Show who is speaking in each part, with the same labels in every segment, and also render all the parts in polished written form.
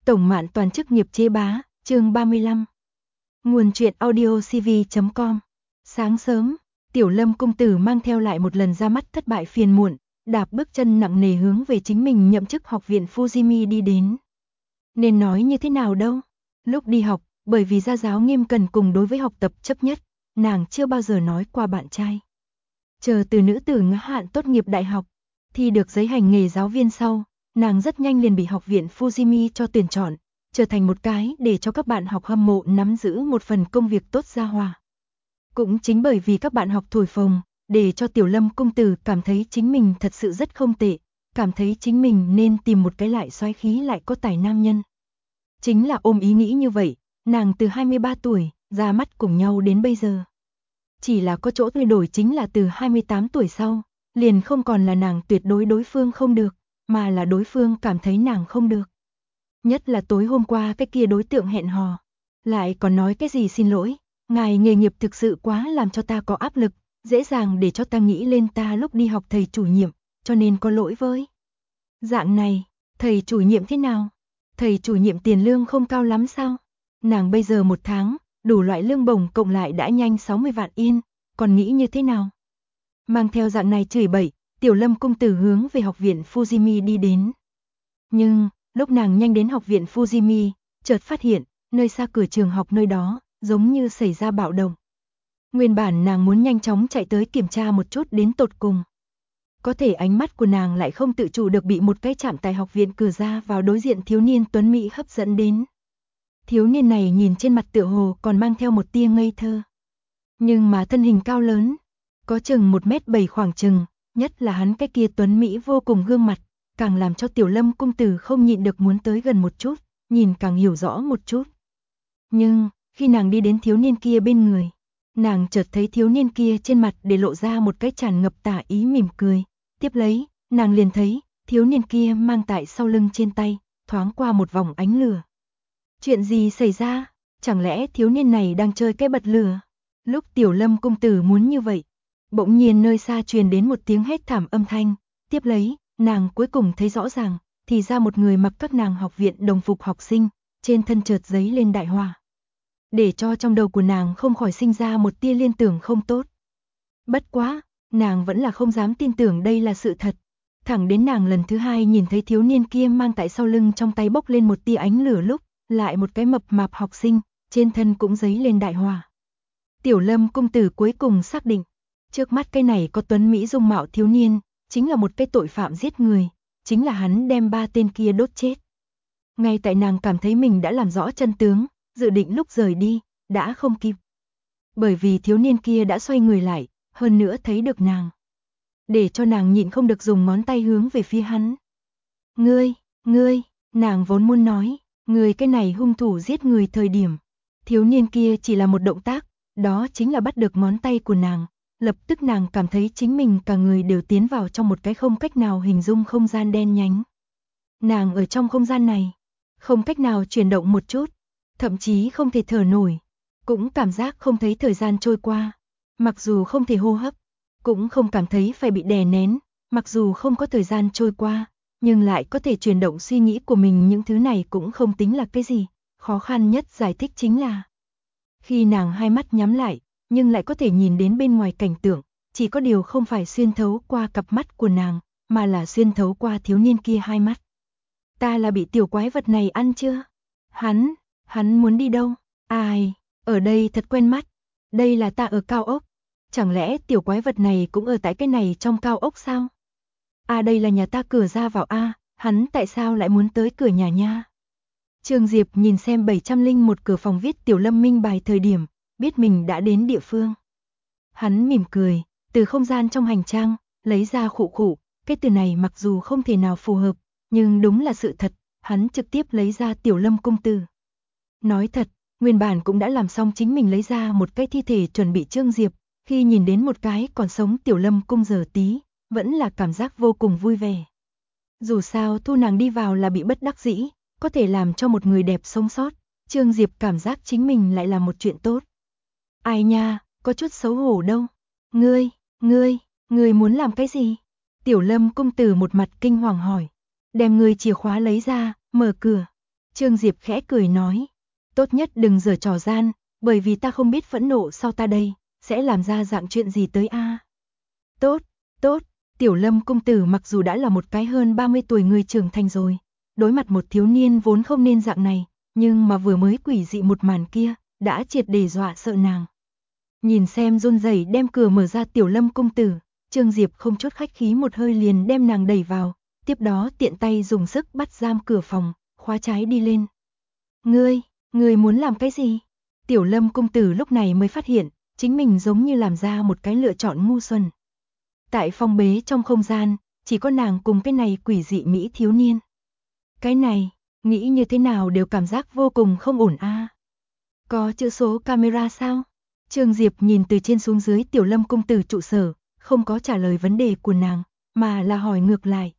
Speaker 1: Tổng Mạn Toàn chức nghiệp chế bá, chương 35. Nguồn truyện audiocv.com. Sáng sớm, Tiểu Lâm công tử mang theo lại một lần ra mắt thất bại phiền muộn, đạp bước chân nặng nề hướng về chính mình nhậm chức học viện Fujimi đi đến. Nên nói như thế nào đâu? Lúc đi học, bởi vì gia giáo nghiêm cẩn cùng đối với học tập chấp nhất, nàng chưa bao giờ nói qua bạn trai. Chờ từ nữ tử ngã hạn tốt nghiệp đại học, thi được giấy hành nghề giáo viên sau, nàng rất nhanh liền bị học viện Fujimi cho tuyển chọn, trở thành một cái để cho các bạn học hâm mộ nắm giữ một phần công việc tốt gia hòa. Cũng chính bởi vì các bạn học thổi phồng, để cho Tiểu Lâm công tử cảm thấy chính mình thật sự rất không tệ, cảm thấy chính mình nên tìm một cái lại soái khí lại có tài nam nhân. Chính là ôm ý nghĩ như vậy, nàng từ 23 tuổi, ra mắt cùng nhau đến bây giờ. Chỉ là có chỗ thay đổi chính là từ 28 tuổi sau, liền không còn là nàng tuyệt đối đối phương không được, mà là đối phương cảm thấy nàng không được. Nhất là tối hôm qua cái kia đối tượng hẹn hò, lại còn nói cái gì xin lỗi, ngài nghề nghiệp thực sự quá làm cho ta có áp lực, dễ dàng để cho ta nghĩ lên ta lúc đi học thầy chủ nhiệm, cho nên có lỗi với. Dạng này, thầy chủ nhiệm thế nào? Thầy chủ nhiệm tiền lương không cao lắm sao? Nàng bây giờ một tháng, đủ loại lương bổng cộng lại đã nhanh 60 vạn yên, còn nghĩ như thế nào? Mang theo dạng này chửi bậy, Tiểu Lâm công tử hướng về học viện Fujimi đi đến. Nhưng, lúc nàng nhanh đến học viện Fujimi, chợt phát hiện, nơi xa cửa trường học nơi đó, giống như xảy ra bạo động. Nguyên bản nàng muốn nhanh chóng chạy tới kiểm tra một chút đến tột cùng. Có thể ánh mắt của nàng lại không tự chủ được bị một cái chạm tại học viện cửa ra vào đối diện thiếu niên tuấn mỹ hấp dẫn đến. Thiếu niên này nhìn trên mặt tựa hồ còn mang theo một tia ngây thơ. Nhưng mà thân hình cao lớn, có chừng 1m7 khoảng chừng, nhất là hắn cái kia tuấn mỹ vô cùng gương mặt, càng làm cho Tiểu Lâm công tử không nhịn được muốn tới gần một chút, nhìn càng hiểu rõ một chút. Nhưng, khi nàng đi đến thiếu niên kia bên người, nàng chợt thấy thiếu niên kia trên mặt để lộ ra một cái tràn ngập tà ý mỉm cười, tiếp lấy, nàng liền thấy, thiếu niên kia mang tại sau lưng trên tay, thoáng qua một vòng ánh lửa. Chuyện gì xảy ra? Chẳng lẽ thiếu niên này đang chơi cái bật lửa? Lúc Tiểu Lâm công tử muốn như vậy, bỗng nhiên nơi xa truyền đến một tiếng hét thảm âm thanh, tiếp lấy, nàng cuối cùng thấy rõ ràng, thì ra một người mặc các nàng học viện đồng phục học sinh, trên thân chợt giấy lên đại hỏa. Để cho trong đầu của nàng không khỏi sinh ra một tia liên tưởng không tốt. Bất quá, nàng vẫn là không dám tin tưởng đây là sự thật. Thẳng đến nàng lần thứ hai nhìn thấy thiếu niên kia mang tại sau lưng trong tay bốc lên một tia ánh lửa lúc, lại một cái mập mạp học sinh, trên thân cũng giấy lên đại hỏa. Tiểu Lâm công tử cuối cùng xác định, trước mắt cái này có tuấn mỹ dung mạo thiếu niên, chính là một cái tội phạm giết người, chính là hắn đem 3 tên kia đốt chết. Ngay tại nàng cảm thấy mình đã làm rõ chân tướng, dự định lúc rời đi, đã không kịp. Bởi vì thiếu niên kia đã xoay người lại, hơn nữa thấy được nàng. Để cho nàng nhịn không được dùng ngón tay hướng về phía hắn. Ngươi, nàng vốn muốn nói, người cái này hung thủ giết người thời điểm. Thiếu niên kia chỉ là một động tác, đó chính là bắt được ngón tay của nàng. Lập tức nàng cảm thấy chính mình cả người đều tiến vào trong một cái không cách nào hình dung không gian đen nhánh. Nàng ở trong không gian này, không cách nào chuyển động một chút, thậm chí không thể thở nổi, cũng cảm giác không thấy thời gian trôi qua, mặc dù không thể hô hấp, cũng không cảm thấy phải bị đè nén, mặc dù không có thời gian trôi qua, nhưng lại có thể chuyển động suy nghĩ của mình, những thứ này cũng không tính là cái gì, khó khăn nhất giải thích chính là khi nàng hai mắt nhắm lại, nhưng lại có thể nhìn đến bên ngoài cảnh tượng, chỉ có điều không phải xuyên thấu qua cặp mắt của nàng, mà là xuyên thấu qua thiếu niên kia hai mắt. Ta là bị tiểu quái vật này ăn chưa? Hắn muốn đi đâu? Ai, ở đây thật quen mắt. Đây là ta ở cao ốc. Chẳng lẽ tiểu quái vật này cũng ở tại cái này trong cao ốc sao? Đây là nhà ta cửa ra vào hắn tại sao lại muốn tới cửa nhà nha? Trương Diệp nhìn xem 701 cửa phòng viết Tiểu Lâm minh bài thời điểm, biết mình đã đến địa phương. Hắn mỉm cười, từ không gian trong hành trang, lấy ra khụ khụ, cái từ này mặc dù không thể nào phù hợp, nhưng đúng là sự thật, hắn trực tiếp lấy ra Tiểu Lâm công tử. Nói thật, nguyên bản cũng đã làm xong chính mình lấy ra một cái thi thể chuẩn bị Trương Diệp, khi nhìn đến một cái còn sống Tiểu Lâm cung giờ tí, vẫn là cảm giác vô cùng vui vẻ. Dù sao thu nàng đi vào là bị bất đắc dĩ, có thể làm cho một người đẹp sống sót, Trương Diệp cảm giác chính mình lại là một chuyện tốt. Ai nha, có chút xấu hổ đâu. Ngươi muốn làm cái gì? Tiểu Lâm công tử một mặt kinh hoàng hỏi. Đem người chìa khóa lấy ra, mở cửa. Trương Diệp khẽ cười nói, tốt nhất đừng giở trò gian, bởi vì ta không biết phẫn nộ sau ta đây, sẽ làm ra dạng chuyện gì tới a. Tốt, tốt, Tiểu Lâm công tử mặc dù đã là một cái hơn 30 tuổi người trưởng thành rồi, đối mặt một thiếu niên vốn không nên dạng này, nhưng mà vừa mới quỷ dị một màn kia, đã triệt để dọa sợ nàng. Nhìn xem run rẩy đem cửa mở ra Tiểu Lâm công tử, Trương Diệp không chút khách khí một hơi liền đem nàng đẩy vào, tiếp đó tiện tay dùng sức bắt giam cửa phòng, khóa trái đi lên. Ngươi muốn làm cái gì? Tiểu Lâm công tử lúc này mới phát hiện, chính mình giống như làm ra một cái lựa chọn ngu xuẩn. Tại phong bế trong không gian, chỉ có nàng cùng cái này quỷ dị mỹ thiếu niên. Cái này, nghĩ như thế nào đều cảm giác vô cùng không ổn a. Có chữ số camera sao? Trương Diệp nhìn từ trên xuống dưới Tiểu Lâm công tử trụ sở, không có trả lời vấn đề của nàng, mà là hỏi ngược lại.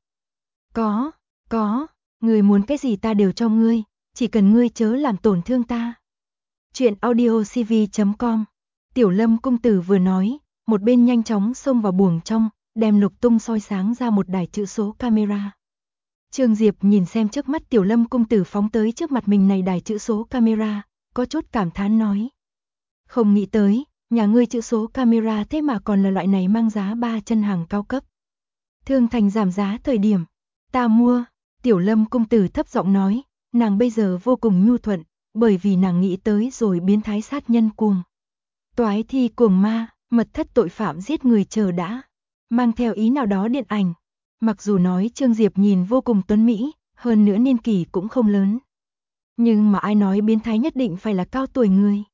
Speaker 1: Có, ngươi muốn cái gì ta đều cho ngươi, chỉ cần ngươi chớ làm tổn thương ta. Chuyện audiocv.com. Tiểu Lâm công tử vừa nói, một bên nhanh chóng xông vào buồng trong, đem lục tung soi sáng ra một đài chữ số camera. Trương Diệp nhìn xem trước mắt Tiểu Lâm công tử phóng tới trước mặt mình này đài chữ số camera, có chút cảm thán nói. Không nghĩ tới, nhà ngươi chữ số camera thế mà còn là loại này mang giá 3 chân hàng cao cấp. Thương Thành giảm giá thời điểm, ta mua, Tiểu Lâm công tử thấp giọng nói, nàng bây giờ vô cùng nhu thuận, bởi vì nàng nghĩ tới rồi biến thái sát nhân cuồng. Toái thi cuồng ma, mật thất tội phạm giết người chờ đã, mang theo ý nào đó điện ảnh. Mặc dù nói Trương Diệp nhìn vô cùng tuấn mỹ, hơn nữa niên kỷ cũng không lớn. Nhưng mà ai nói biến thái nhất định phải là cao tuổi người.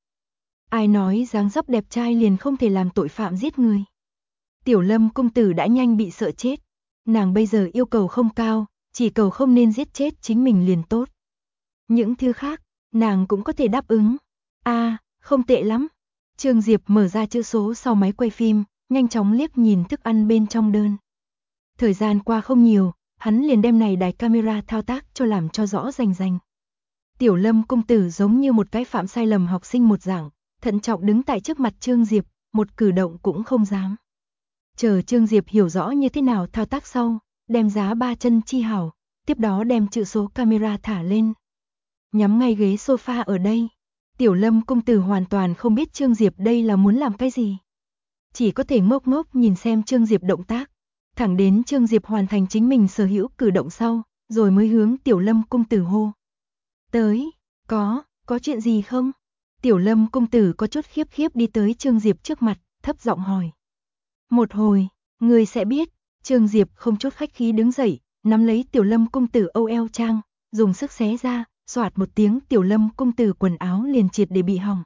Speaker 1: Ai nói dáng dấp đẹp trai liền không thể làm tội phạm giết người. Tiểu Lâm công tử đã nhanh bị sợ chết. Nàng bây giờ yêu cầu không cao, chỉ cầu không nên giết chết chính mình liền tốt. Những thứ khác, nàng cũng có thể đáp ứng. Không tệ lắm. Trương Diệp mở ra chữ số sau máy quay phim, nhanh chóng liếc nhìn thức ăn bên trong đơn. Thời gian qua không nhiều, hắn liền đem này đài camera thao tác cho làm cho rõ rành rành. Tiểu Lâm công tử giống như một cái phạm sai lầm học sinh một dạng, thận trọng đứng tại trước mặt Trương Diệp, một cử động cũng không dám. Chờ Trương Diệp hiểu rõ như thế nào thao tác sau, đem giá 3 chân chi hảo, tiếp đó đem chữ số camera thả lên. Nhắm ngay ghế sofa ở đây. Tiểu Lâm công tử hoàn toàn không biết Trương Diệp đây là muốn làm cái gì. Chỉ có thể ngốc ngốc nhìn xem Trương Diệp động tác, thẳng đến Trương Diệp hoàn thành chính mình sở hữu cử động sau, rồi mới hướng Tiểu Lâm công tử hô. Tới, có chuyện gì không? Tiểu Lâm công tử có chút khiếp khiếp đi tới Trương Diệp trước mặt, thấp giọng hỏi. Một hồi, người sẽ biết. Trương Diệp không chút khách khí đứng dậy, nắm lấy Tiểu Lâm công tử âu eo trang, dùng sức xé ra, xoạt một tiếng Tiểu Lâm công tử quần áo liền triệt để bị hỏng.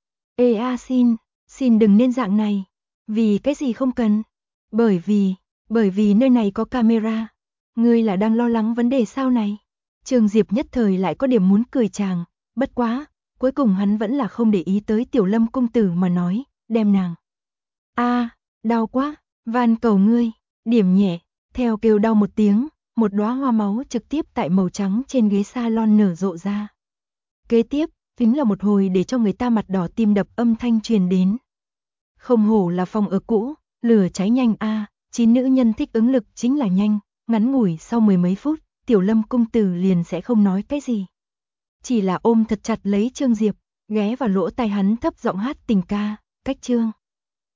Speaker 1: Xin đừng nên dạng này. Vì cái gì không cần? Bởi vì nơi này có camera. Ngươi là đang lo lắng vấn đề sao này? Trương Diệp nhất thời lại có điểm muốn cười chàng, bất quá, cuối cùng hắn vẫn là không để ý tới Tiểu Lâm công tử mà nói, đem nàng. Đau quá, van cầu ngươi, điểm nhẹ, theo kêu đau một tiếng, một đóa hoa máu trực tiếp tại màu trắng trên ghế salon nở rộ ra. Kế tiếp, chính là một hồi để cho người ta mặt đỏ tim đập âm thanh truyền đến. Không hổ là phòng ở cũ, lửa cháy nhanh chín nữ nhân thích ứng lực chính là nhanh, ngắn ngủi sau 10 mấy phút, Tiểu Lâm công tử liền sẽ không nói cái gì. Chỉ là ôm thật chặt lấy Trương Diệp, ghé vào lỗ tai hắn thấp giọng hát tình ca, cách chương.